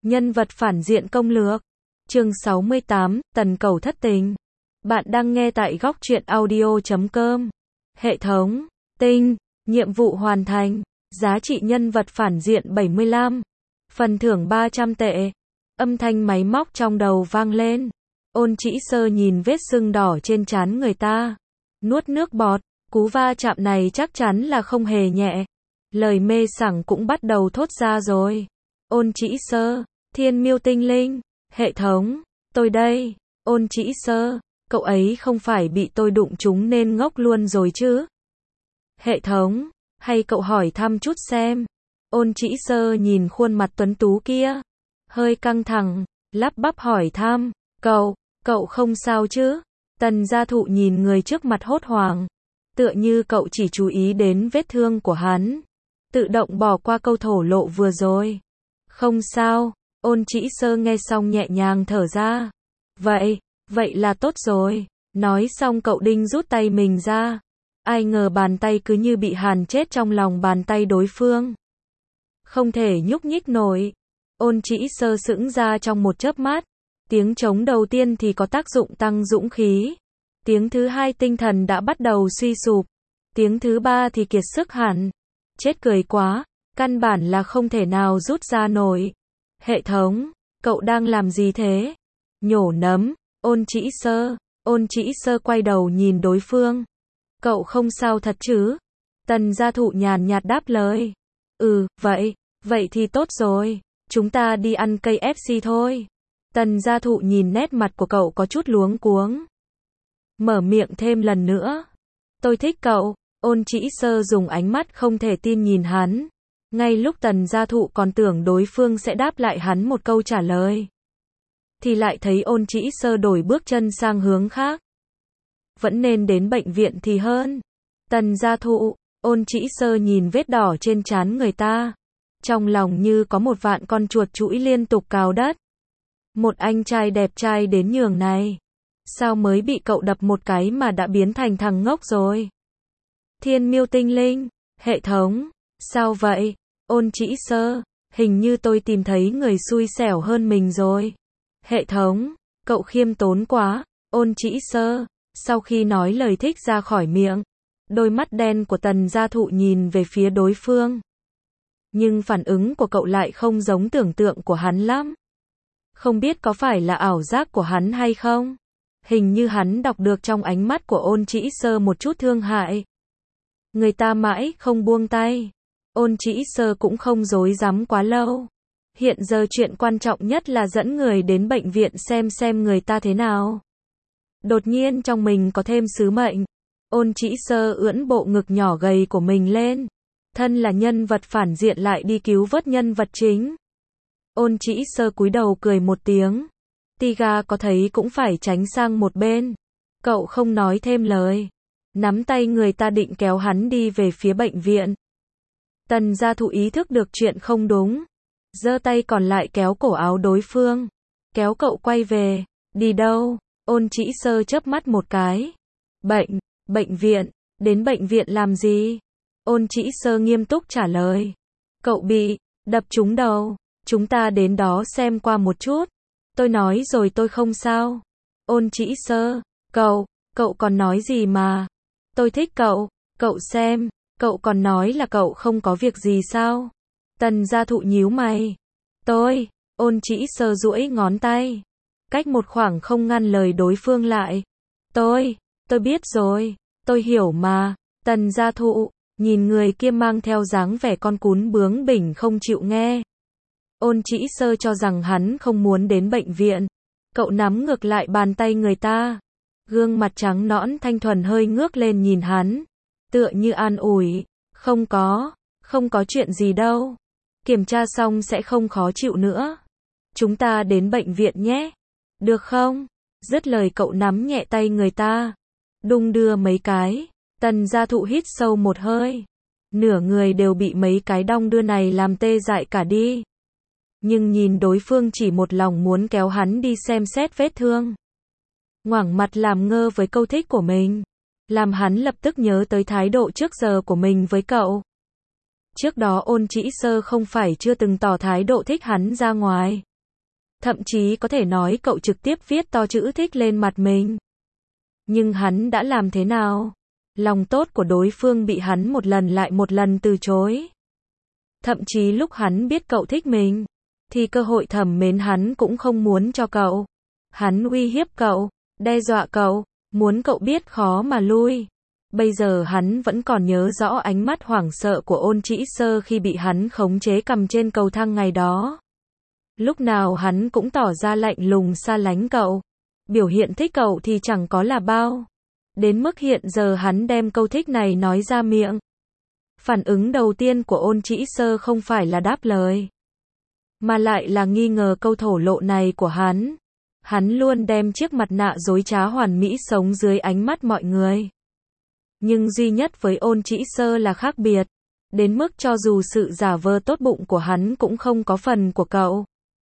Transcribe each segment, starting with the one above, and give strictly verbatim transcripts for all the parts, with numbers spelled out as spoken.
Nhân vật phản diện công lược. Chương sáu mươi tám, Tần Cầu thất tình. Bạn đang nghe tại góc truyện audio chấm com. Hệ thống. Tinh. Nhiệm vụ hoàn thành. Giá trị nhân vật phản diện bảy mươi lăm. Phần thưởng ba trăm tệ. Âm thanh máy móc trong đầu vang lên. Ôn Chỉ Sơ nhìn vết sưng đỏ trên trán người ta. Nuốt nước bọt. Cú va chạm này chắc chắn là không hề nhẹ. Lời mê sảng cũng bắt đầu thốt ra rồi. Ôn Chỉ Sơ. Thiên Miêu Tinh Linh. Hệ thống. Tôi đây. Ôn Chỉ Sơ. Cậu ấy không phải bị tôi đụng trúng nên ngốc luôn rồi chứ? Hệ thống. Hay cậu hỏi thăm chút xem. Ôn Chỉ Sơ nhìn khuôn mặt tuấn tú kia. Hơi căng thẳng. Lắp bắp hỏi thăm. Cậu. Cậu không sao chứ? Tần Gia Thụ nhìn người trước mặt hốt hoảng. Tựa như cậu chỉ chú ý đến vết thương của hắn. Tự động bỏ qua câu thổ lộ vừa rồi. Không sao. Ôn Chỉ Sơ nghe xong nhẹ nhàng thở ra. Vậy, vậy là tốt rồi. Nói xong cậu định rút tay mình ra. Ai ngờ bàn tay cứ như bị hàn chết trong lòng bàn tay đối phương. Không thể nhúc nhích nổi. Ôn Chỉ Sơ sững ra trong một chớp mắt. Tiếng trống đầu tiên thì có tác dụng tăng dũng khí. Tiếng thứ hai tinh thần đã bắt đầu suy sụp. Tiếng thứ ba thì kiệt sức hẳn. Chết cười quá, căn bản là không thể nào rút ra nổi. Hệ thống, cậu đang làm gì thế? Nhổ nấm. Ôn Chỉ Sơ. Ôn Chỉ Sơ quay đầu nhìn đối phương. Cậu không sao thật chứ? Tần Gia Thụ nhàn nhạt đáp lời. Ừ, vậy, vậy thì tốt rồi. Chúng ta đi ăn ca ép xê thôi. Tần Gia Thụ nhìn nét mặt của cậu có chút luống cuống. Mở miệng thêm lần nữa. Tôi thích cậu. Ôn Chỉ Sơ dùng ánh mắt không thể tin nhìn hắn. Ngay lúc Tần Gia Thụ còn tưởng đối phương sẽ đáp lại hắn một câu trả lời. Thì lại thấy Ôn Chỉ Sơ đổi bước chân sang hướng khác. Vẫn nên đến bệnh viện thì hơn. Tần Gia Thụ. Ôn Chỉ Sơ nhìn vết đỏ trên trán người ta. Trong lòng như có một vạn con chuột chũi liên tục cào đất. Một anh trai đẹp trai đến nhường này. Sao mới bị cậu đập một cái mà đã biến thành thằng ngốc rồi? Thiên Miêu Tinh Linh. Hệ thống. Sao vậy? Ôn Chỉ Sơ. Hình như tôi tìm thấy người xui xẻo hơn mình rồi. Hệ thống. Cậu khiêm tốn quá. Ôn Chỉ Sơ. Sau khi nói lời thích ra khỏi miệng, đôi mắt đen của Tần Gia Thụ nhìn về phía đối phương. Nhưng phản ứng của cậu lại không giống tưởng tượng của hắn lắm. Không biết có phải là ảo giác của hắn hay không? Hình như hắn đọc được trong ánh mắt của Ôn Chỉ Sơ một chút thương hại. Người ta mãi không buông tay. Ôn Chỉ Sơ cũng không dối dám quá lâu. Hiện giờ chuyện quan trọng nhất là dẫn người đến bệnh viện xem xem người ta thế nào. Đột nhiên trong mình có thêm sứ mệnh. Ôn Chỉ Sơ ưỡn bộ ngực nhỏ gầy của mình lên. Thân là nhân vật phản diện lại đi cứu vớt nhân vật chính. Ôn Chỉ Sơ cúi đầu cười một tiếng. Tiga có thấy cũng phải tránh sang một bên. Cậu không nói thêm lời. Nắm tay người ta định kéo hắn đi về phía bệnh viện. Tần Gia Thụ ý thức được chuyện không đúng. Giơ tay còn lại kéo cổ áo đối phương. Kéo cậu quay về. Đi đâu? Ôn Chỉ Sơ chớp mắt một cái. Bệnh, bệnh viện. Đến bệnh viện làm gì? Ôn Chỉ Sơ nghiêm túc trả lời. Cậu bị đập trúng đầu. Chúng ta đến đó xem qua một chút. Tôi nói rồi tôi không sao. Ôn Chỉ Sơ. Cậu, cậu còn nói gì mà? Tôi thích cậu. Cậu xem. Cậu còn nói là cậu không có việc gì sao? Tần Gia Thụ nhíu mày. Tôi. Ôn Chỉ Sơ duỗi ngón tay. Cách một khoảng không ngăn lời đối phương lại. Tôi. Tôi biết rồi. Tôi hiểu mà. Tần Gia Thụ. Nhìn người kia mang theo dáng vẻ con cún bướng bỉnh không chịu nghe. Ôn Chỉ Sơ cho rằng hắn không muốn đến bệnh viện. Cậu nắm ngược lại bàn tay người ta. Gương mặt trắng nõn thanh thuần hơi ngước lên nhìn hắn. Tựa như an ủi. Không có. Không có chuyện gì đâu. Kiểm tra xong sẽ không khó chịu nữa. Chúng ta đến bệnh viện nhé. Được không? Dứt lời cậu nắm nhẹ tay người ta. Đung đưa mấy cái. Tần Gia Thụ hít sâu một hơi. Nửa người đều bị mấy cái đong đưa này làm tê dại cả đi. Nhưng nhìn đối phương chỉ một lòng muốn kéo hắn đi xem xét vết thương. Ngoảnh mặt làm ngơ với câu thích của mình. Làm hắn lập tức nhớ tới thái độ trước giờ của mình với cậu. Trước đó Ôn Chỉ Sơ không phải chưa từng tỏ thái độ thích hắn ra ngoài. Thậm chí có thể nói cậu trực tiếp viết to chữ thích lên mặt mình. Nhưng hắn đã làm thế nào? Lòng tốt của đối phương bị hắn một lần lại một lần từ chối. Thậm chí lúc hắn biết cậu thích mình, thì cơ hội thầm mến hắn cũng không muốn cho cậu. Hắn uy hiếp cậu, đe dọa cậu, muốn cậu biết khó mà lui. Bây giờ hắn vẫn còn nhớ rõ ánh mắt hoảng sợ của Ôn Chỉ Sơ khi bị hắn khống chế cầm trên cầu thang ngày đó. Lúc nào hắn cũng tỏ ra lạnh lùng xa lánh cậu. Biểu hiện thích cậu thì chẳng có là bao. Đến mức hiện giờ hắn đem câu thích này nói ra miệng. Phản ứng đầu tiên của Ôn Chỉ Sơ không phải là đáp lời, mà lại là nghi ngờ câu thổ lộ này của hắn. Hắn luôn đem chiếc mặt nạ dối trá hoàn mỹ sống dưới ánh mắt mọi người. Nhưng duy nhất với Ôn Chỉ Sơ là khác biệt. Đến mức cho dù sự giả vờ tốt bụng của hắn cũng không có phần của cậu.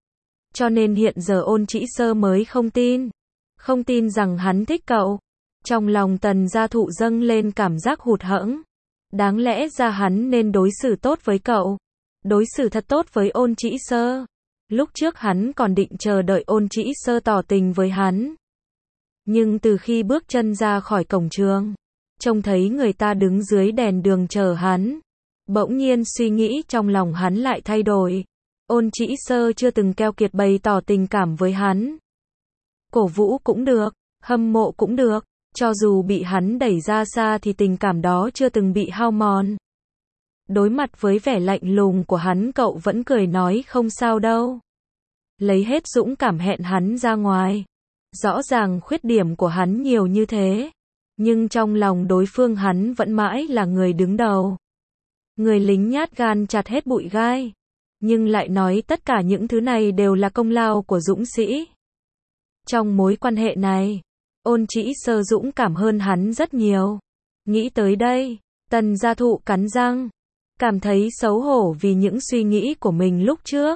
Cho nên hiện giờ Ôn Chỉ Sơ mới không tin. Không tin rằng hắn thích cậu. Trong lòng Tần Gia Thụ dâng lên cảm giác hụt hẫng. Đáng lẽ ra hắn nên đối xử tốt với cậu. Đối xử thật tốt với Ôn Chỉ Sơ. Lúc trước hắn còn định chờ đợi Ôn Chỉ Sơ tỏ tình với hắn. Nhưng từ khi bước chân ra khỏi cổng trường, trông thấy người ta đứng dưới đèn đường chờ hắn, bỗng nhiên suy nghĩ trong lòng hắn lại thay đổi. Ôn Chỉ Sơ chưa từng keo kiệt bày tỏ tình cảm với hắn. Cổ vũ cũng được, hâm mộ cũng được, cho dù bị hắn đẩy ra xa thì tình cảm đó chưa từng bị hao mòn. Đối mặt với vẻ lạnh lùng của hắn, cậu vẫn cười nói không sao đâu. Lấy hết dũng cảm hẹn hắn ra ngoài. Rõ ràng khuyết điểm của hắn nhiều như thế, nhưng trong lòng đối phương hắn vẫn mãi là người đứng đầu. Người lính nhát gan chặt hết bụi gai. Nhưng lại nói tất cả những thứ này đều là công lao của dũng sĩ. Trong mối quan hệ này, Ôn Chỉ Sơ dũng cảm hơn hắn rất nhiều. Nghĩ tới đây, Tần Gia Thụ cắn răng, cảm thấy xấu hổ vì những suy nghĩ của mình lúc trước.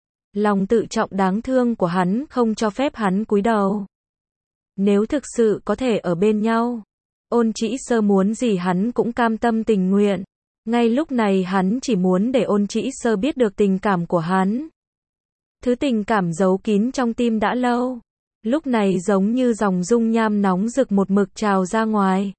Lòng tự trọng đáng thương của hắn không cho phép hắn cúi đầu. Nếu thực sự có thể ở bên nhau, Ôn Chỉ Sơ muốn gì hắn cũng cam tâm tình nguyện. Ngay lúc này hắn chỉ muốn để Ôn Chỉ Sơ biết được tình cảm của hắn. Thứ tình cảm giấu kín trong tim đã lâu. Lúc này giống như dòng dung nham nóng rực một mực trào ra ngoài.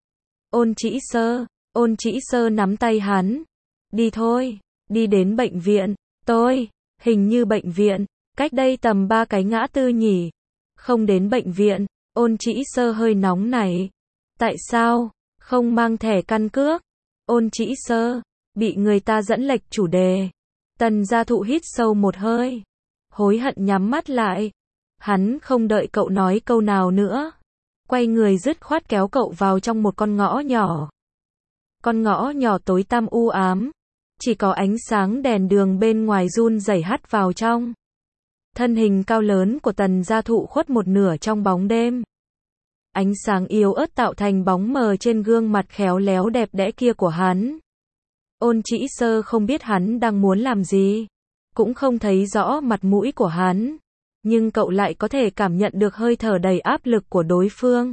Ôn Chỉ Sơ, Ôn Chỉ Sơ nắm tay hắn. Đi thôi, đi đến bệnh viện. Tôi, hình như bệnh viện, cách đây tầm ba cái ngã tư nhỉ. Không đến bệnh viện, Ôn Chỉ Sơ hơi nóng nảy. Tại sao, không mang thẻ căn cước? Ôn Chỉ Sơ, bị người ta dẫn lệch chủ đề. Tần Gia Thụ hít sâu một hơi. Hối hận nhắm mắt lại. Hắn không đợi cậu nói câu nào nữa. Quay người dứt khoát kéo cậu vào trong một con ngõ nhỏ. Con ngõ nhỏ tối tăm u ám. Chỉ có ánh sáng đèn đường bên ngoài run rẩy hắt vào trong. Thân hình cao lớn của Tần Gia Thụ khuất một nửa trong bóng đêm. Ánh sáng yếu ớt tạo thành bóng mờ trên gương mặt khéo léo đẹp đẽ kia của hắn. Ôn Chỉ Sơ không biết hắn đang muốn làm gì. Cũng không thấy rõ mặt mũi của hắn. Nhưng cậu lại có thể cảm nhận được hơi thở đầy áp lực của đối phương.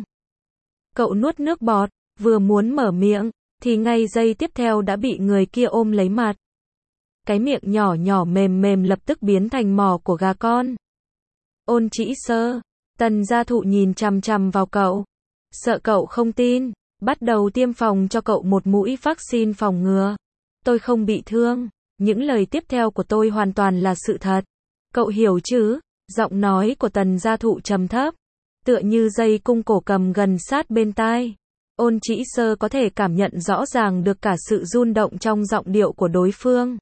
Cậu nuốt nước bọt, vừa muốn mở miệng, thì ngay giây tiếp theo đã bị người kia ôm lấy mặt. Cái miệng nhỏ nhỏ mềm mềm lập tức biến thành mỏ của gà con. Ôn Chỉ Sơ, Tần Gia Thụ nhìn chằm chằm vào cậu. Sợ cậu không tin, bắt đầu tiêm phòng cho cậu một mũi vaccine phòng ngừa. Tôi không bị thương, những lời tiếp theo của tôi hoàn toàn là sự thật. Cậu hiểu chứ? Giọng nói của Tần Gia Thụ trầm thấp, tựa như dây cung cổ cầm gần sát bên tai. Ôn Chỉ Sơ có thể cảm nhận rõ ràng được cả sự rung động trong giọng điệu của đối phương.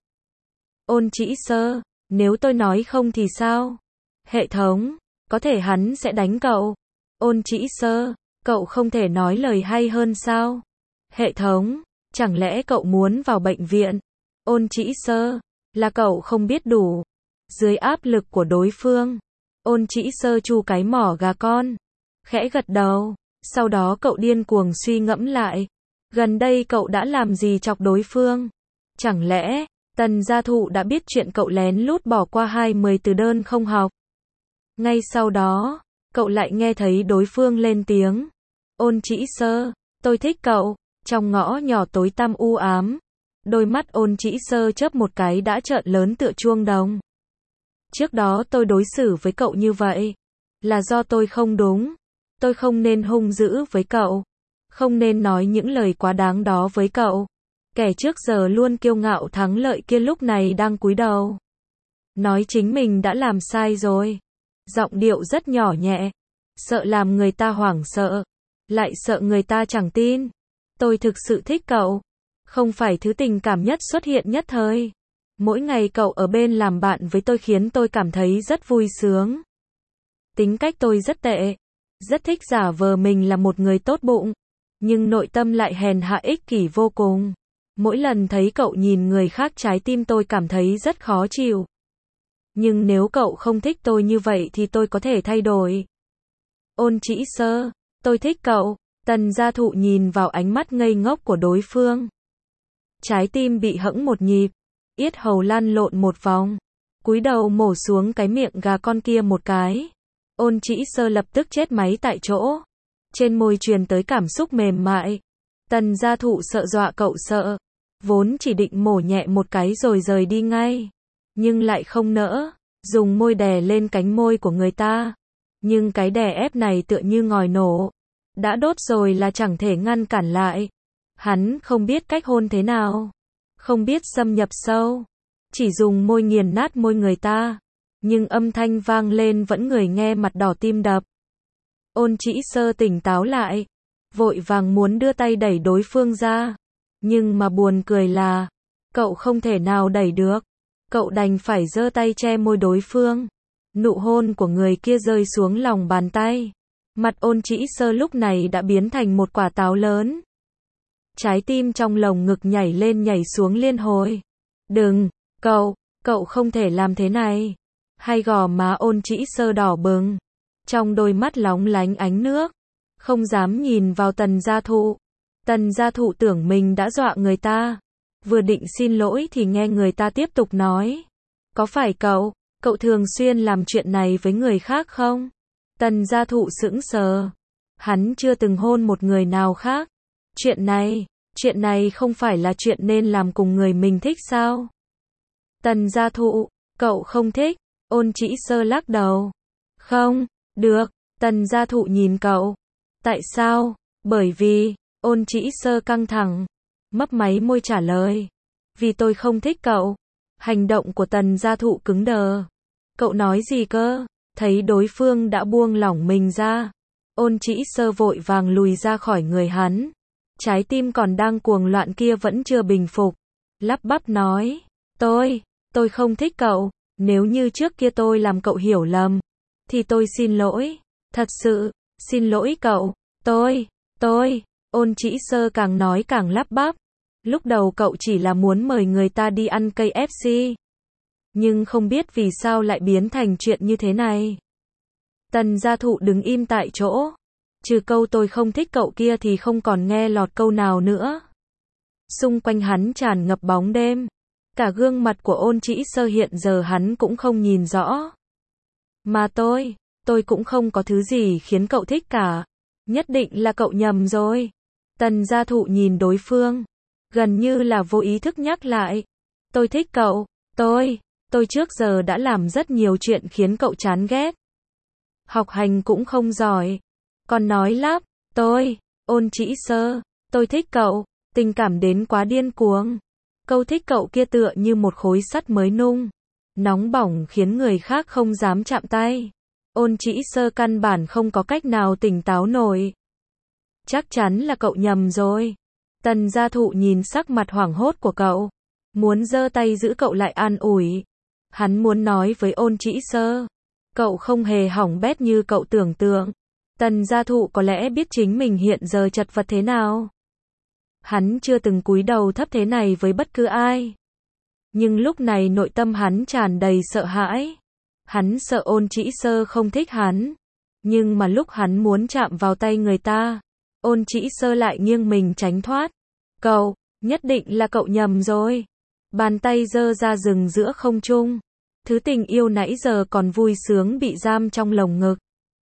Ôn Chỉ Sơ, nếu tôi nói không thì sao? Hệ thống, có thể hắn sẽ đánh cậu. Ôn Chỉ Sơ, cậu không thể nói lời hay hơn sao? Hệ thống, chẳng lẽ cậu muốn vào bệnh viện? Ôn Chỉ Sơ, là cậu không biết đủ. Dưới áp lực của đối phương, Ôn Chỉ Sơ chu cái mỏ gà con, khẽ gật đầu. Sau đó cậu điên cuồng suy ngẫm lại. Gần đây cậu đã làm gì chọc đối phương? Chẳng lẽ, Tần Gia Thụ đã biết chuyện cậu lén lút bỏ qua hai mươi từ đơn không học? Ngay sau đó, cậu lại nghe thấy đối phương lên tiếng. Ôn Chỉ Sơ, tôi thích cậu. Trong ngõ nhỏ tối tăm u ám, đôi mắt Ôn Chỉ Sơ chớp một cái đã trợn lớn tựa chuông đồng. Trước đó tôi đối xử với cậu như vậy. Là do tôi không đúng. Tôi không nên hung dữ với cậu. Không nên nói những lời quá đáng đó với cậu. Kẻ trước giờ luôn kiêu ngạo thắng lợi kia lúc này đang cúi đầu. Nói chính mình đã làm sai rồi. Giọng điệu rất nhỏ nhẹ. Sợ làm người ta hoảng sợ. Lại sợ người ta chẳng tin. Tôi thực sự thích cậu. Không phải thứ tình cảm nhất xuất hiện nhất thời. Mỗi ngày cậu ở bên làm bạn với tôi khiến tôi cảm thấy rất vui sướng. Tính cách tôi rất tệ. Rất thích giả vờ mình là một người tốt bụng. Nhưng nội tâm lại hèn hạ ích kỷ vô cùng. Mỗi lần thấy cậu nhìn người khác trái tim tôi cảm thấy rất khó chịu. Nhưng nếu cậu không thích tôi như vậy thì tôi có thể thay đổi. Ôn Chỉ Sơ, tôi thích cậu. Tần Gia Thụ nhìn vào ánh mắt ngây ngốc của đối phương. Trái tim bị hẫng một nhịp. Yết hầu lăn lộn một vòng. Cúi đầu mổ xuống cái miệng gà con kia một cái. Ôn Chỉ Sơ lập tức chết máy tại chỗ. Trên môi truyền tới cảm xúc mềm mại. Tần Gia Thụ sợ dọa cậu sợ. Vốn chỉ định mổ nhẹ một cái rồi rời đi ngay. Nhưng lại không nỡ. Dùng môi đè lên cánh môi của người ta. Nhưng cái đè ép này tựa như ngòi nổ. Đã đốt rồi là chẳng thể ngăn cản lại. Hắn không biết cách hôn thế nào. Không biết xâm nhập sâu. Chỉ dùng môi nghiền nát môi người ta. Nhưng âm thanh vang lên vẫn người nghe mặt đỏ tim đập. Ôn Chỉ Sơ tỉnh táo lại. Vội vàng muốn đưa tay đẩy đối phương ra. Nhưng mà buồn cười là. Cậu không thể nào đẩy được. Cậu đành phải giơ tay che môi đối phương. Nụ hôn của người kia rơi xuống lòng bàn tay. Mặt Ôn Chỉ Sơ lúc này đã biến thành một quả táo lớn. Trái tim trong lồng ngực nhảy lên nhảy xuống liên hồi. Đừng, cậu, cậu không thể làm thế này. Hai gò má Ôn Chỉ Sơ đỏ bừng. Trong đôi mắt lóng lánh ánh nước. Không dám nhìn vào Tần Gia Thụ. Tần Gia Thụ tưởng mình đã dọa người ta. Vừa định xin lỗi thì nghe người ta tiếp tục nói. Có phải cậu, cậu thường xuyên làm chuyện này với người khác không? Tần Gia Thụ sững sờ. Hắn chưa từng hôn một người nào khác. Chuyện này, chuyện này không phải là chuyện nên làm cùng người mình thích sao? Tần Gia Thụ, cậu không thích? Ôn Chỉ Sơ lắc đầu. Không, được. Tần Gia Thụ nhìn cậu. Tại sao? Bởi vì, Ôn Chỉ Sơ căng thẳng. Mấp máy môi trả lời. Vì tôi không thích cậu. Hành động của Tần Gia Thụ cứng đờ. Cậu nói gì cơ? Thấy đối phương đã buông lỏng mình ra. Ôn Chỉ Sơ vội vàng lùi ra khỏi người hắn. Trái tim còn đang cuồng loạn kia vẫn chưa bình phục. Lắp bắp nói. Tôi, tôi không thích cậu. Nếu như trước kia tôi làm cậu hiểu lầm. Thì tôi xin lỗi. Thật sự, xin lỗi cậu. Tôi, tôi. Ôn Chỉ Sơ càng nói càng lắp bắp. Lúc đầu cậu chỉ là muốn mời người ta đi ăn cây ép xê. Nhưng không biết vì sao lại biến thành chuyện như thế này. Tần Gia Thụ đứng im tại chỗ. Trừ câu tôi không thích cậu kia thì không còn nghe lọt câu nào nữa. Xung quanh hắn tràn ngập bóng đêm. Cả gương mặt của Ôn Chỉ Sơ hiện giờ hắn cũng không nhìn rõ. Mà tôi, tôi cũng không có thứ gì khiến cậu thích cả. Nhất định là cậu nhầm rồi. Tần Gia Thụ nhìn đối phương. Gần như là vô ý thức nhắc lại. Tôi thích cậu. Tôi, tôi trước giờ đã làm rất nhiều chuyện khiến cậu chán ghét. Học hành cũng không giỏi. Còn nói lắp. Tôi, Ôn Chỉ Sơ. Tôi thích cậu. Tình cảm đến quá điên cuồng. Câu thích cậu kia tựa như một khối sắt mới nung. Nóng bỏng khiến người khác không dám chạm tay. Ôn Chỉ Sơ căn bản không có cách nào tỉnh táo nổi. Chắc chắn là cậu nhầm rồi. Tần Gia Thụ nhìn sắc mặt hoảng hốt của cậu. Muốn giơ tay giữ cậu lại an ủi. Hắn muốn nói với Ôn Chỉ Sơ. Cậu không hề hỏng bét như cậu tưởng tượng. Tần Gia Thụ có lẽ biết chính mình hiện giờ chật vật thế nào. Hắn chưa từng cúi đầu thấp thế này với bất cứ ai. Nhưng lúc này nội tâm hắn tràn đầy sợ hãi. Hắn sợ Ôn Chỉ Sơ không thích hắn. Nhưng mà lúc hắn muốn chạm vào tay người ta, Ôn Chỉ Sơ lại nghiêng mình tránh thoát. Cậu, nhất định là cậu nhầm rồi. Bàn tay giơ ra rừng giữa không trung. Thứ tình yêu nãy giờ còn vui sướng bị giam trong lồng ngực.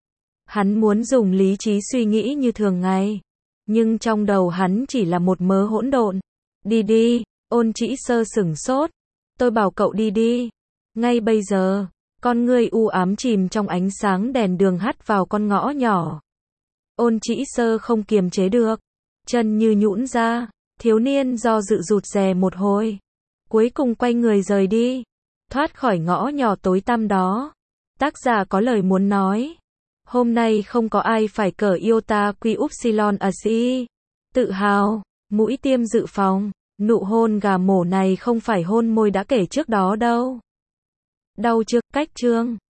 Hắn muốn dùng lý trí suy nghĩ như thường ngày. Nhưng trong đầu hắn chỉ là một mớ hỗn độn. Đi đi, Ôn Chỉ Sơ sửng sốt. Tôi bảo cậu đi đi. Ngay bây giờ. Con ngươi u ám chìm trong ánh sáng đèn đường hắt vào con ngõ nhỏ. Ôn Chỉ Sơ không kiềm chế được, chân như nhũn ra, thiếu niên do dự rụt rè một hồi, cuối cùng quay người rời đi, thoát khỏi ngõ nhỏ tối tăm đó. Tác giả có lời muốn nói. Hôm nay không có ai phải cờ iota quy upsilon a si. Tự hào, mũi tiêm dự phòng, nụ hôn gà mổ này không phải hôn môi đã kể trước đó đâu. Đau chưa, cách chương.